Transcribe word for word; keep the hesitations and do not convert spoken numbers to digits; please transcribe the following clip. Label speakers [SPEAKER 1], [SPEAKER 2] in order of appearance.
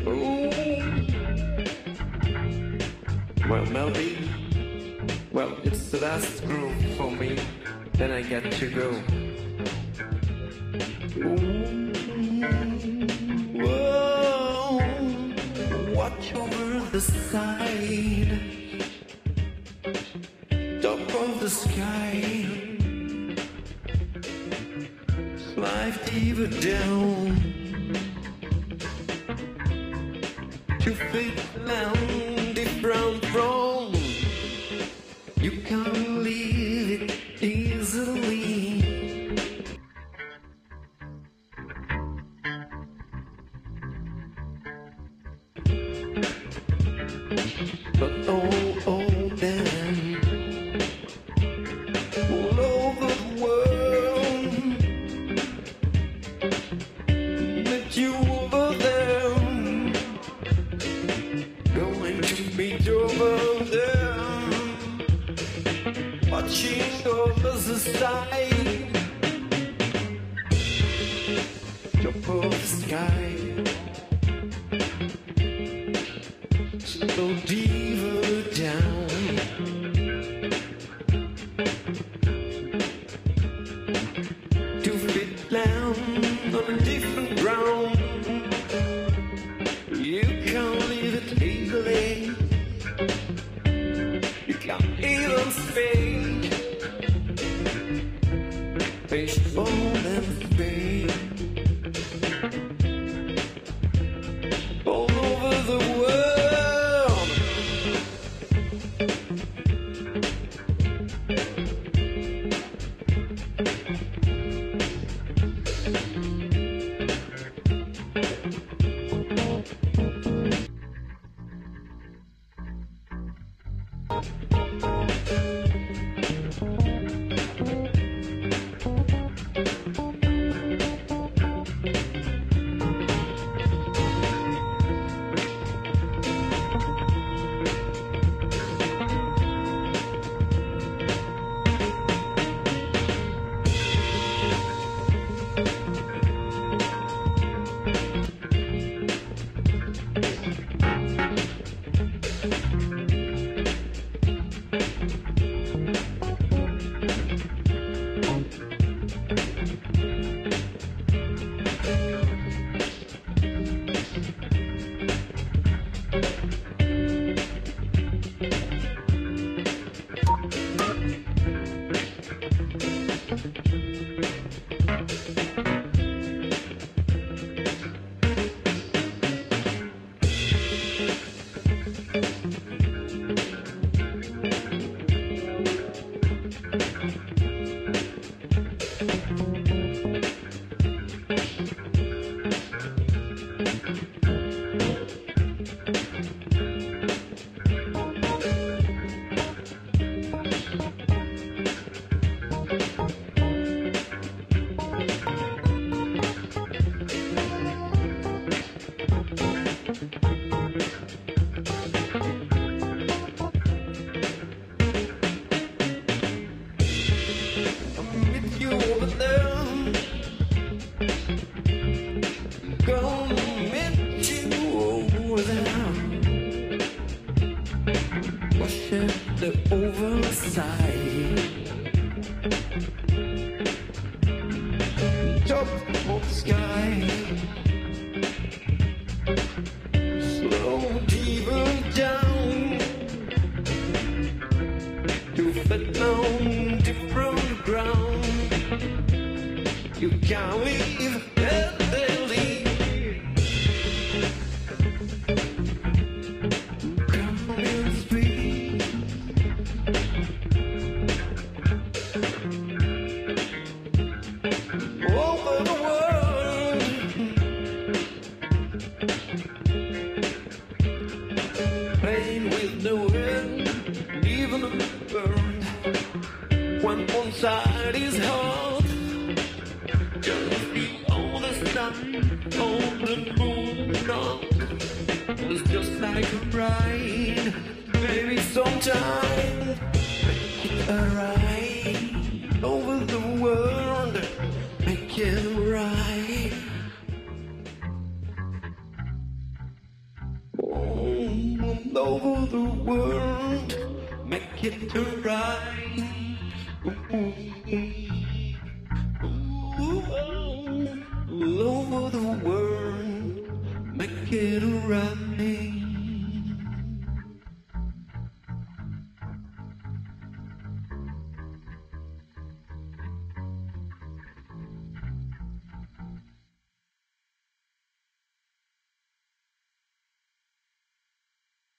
[SPEAKER 1] Ooh. Well, Melody, well, it's the last groove for me, then I get to go. Ooh. Whoa. Watch over the side, top of the sky, slide deeper down to fit down different from. You can't leave it easily. But oh, oh, damn, all over the world, met you over there, going to meet over there, watching over the side, top of the sky. Go deeper down to fit down on a different ground. You can't leave it easily. You can't even speak. Baseball and speak all over the world. The overside, top of the sky, slow deeper down to fit down different ground. You can't leave that belly. When one side is hot, just be on the sun, on the moon, on. It's just like a ride, maybe sometime make it a ride over the world, make it right. over the world, make it right. All over the world, make it right.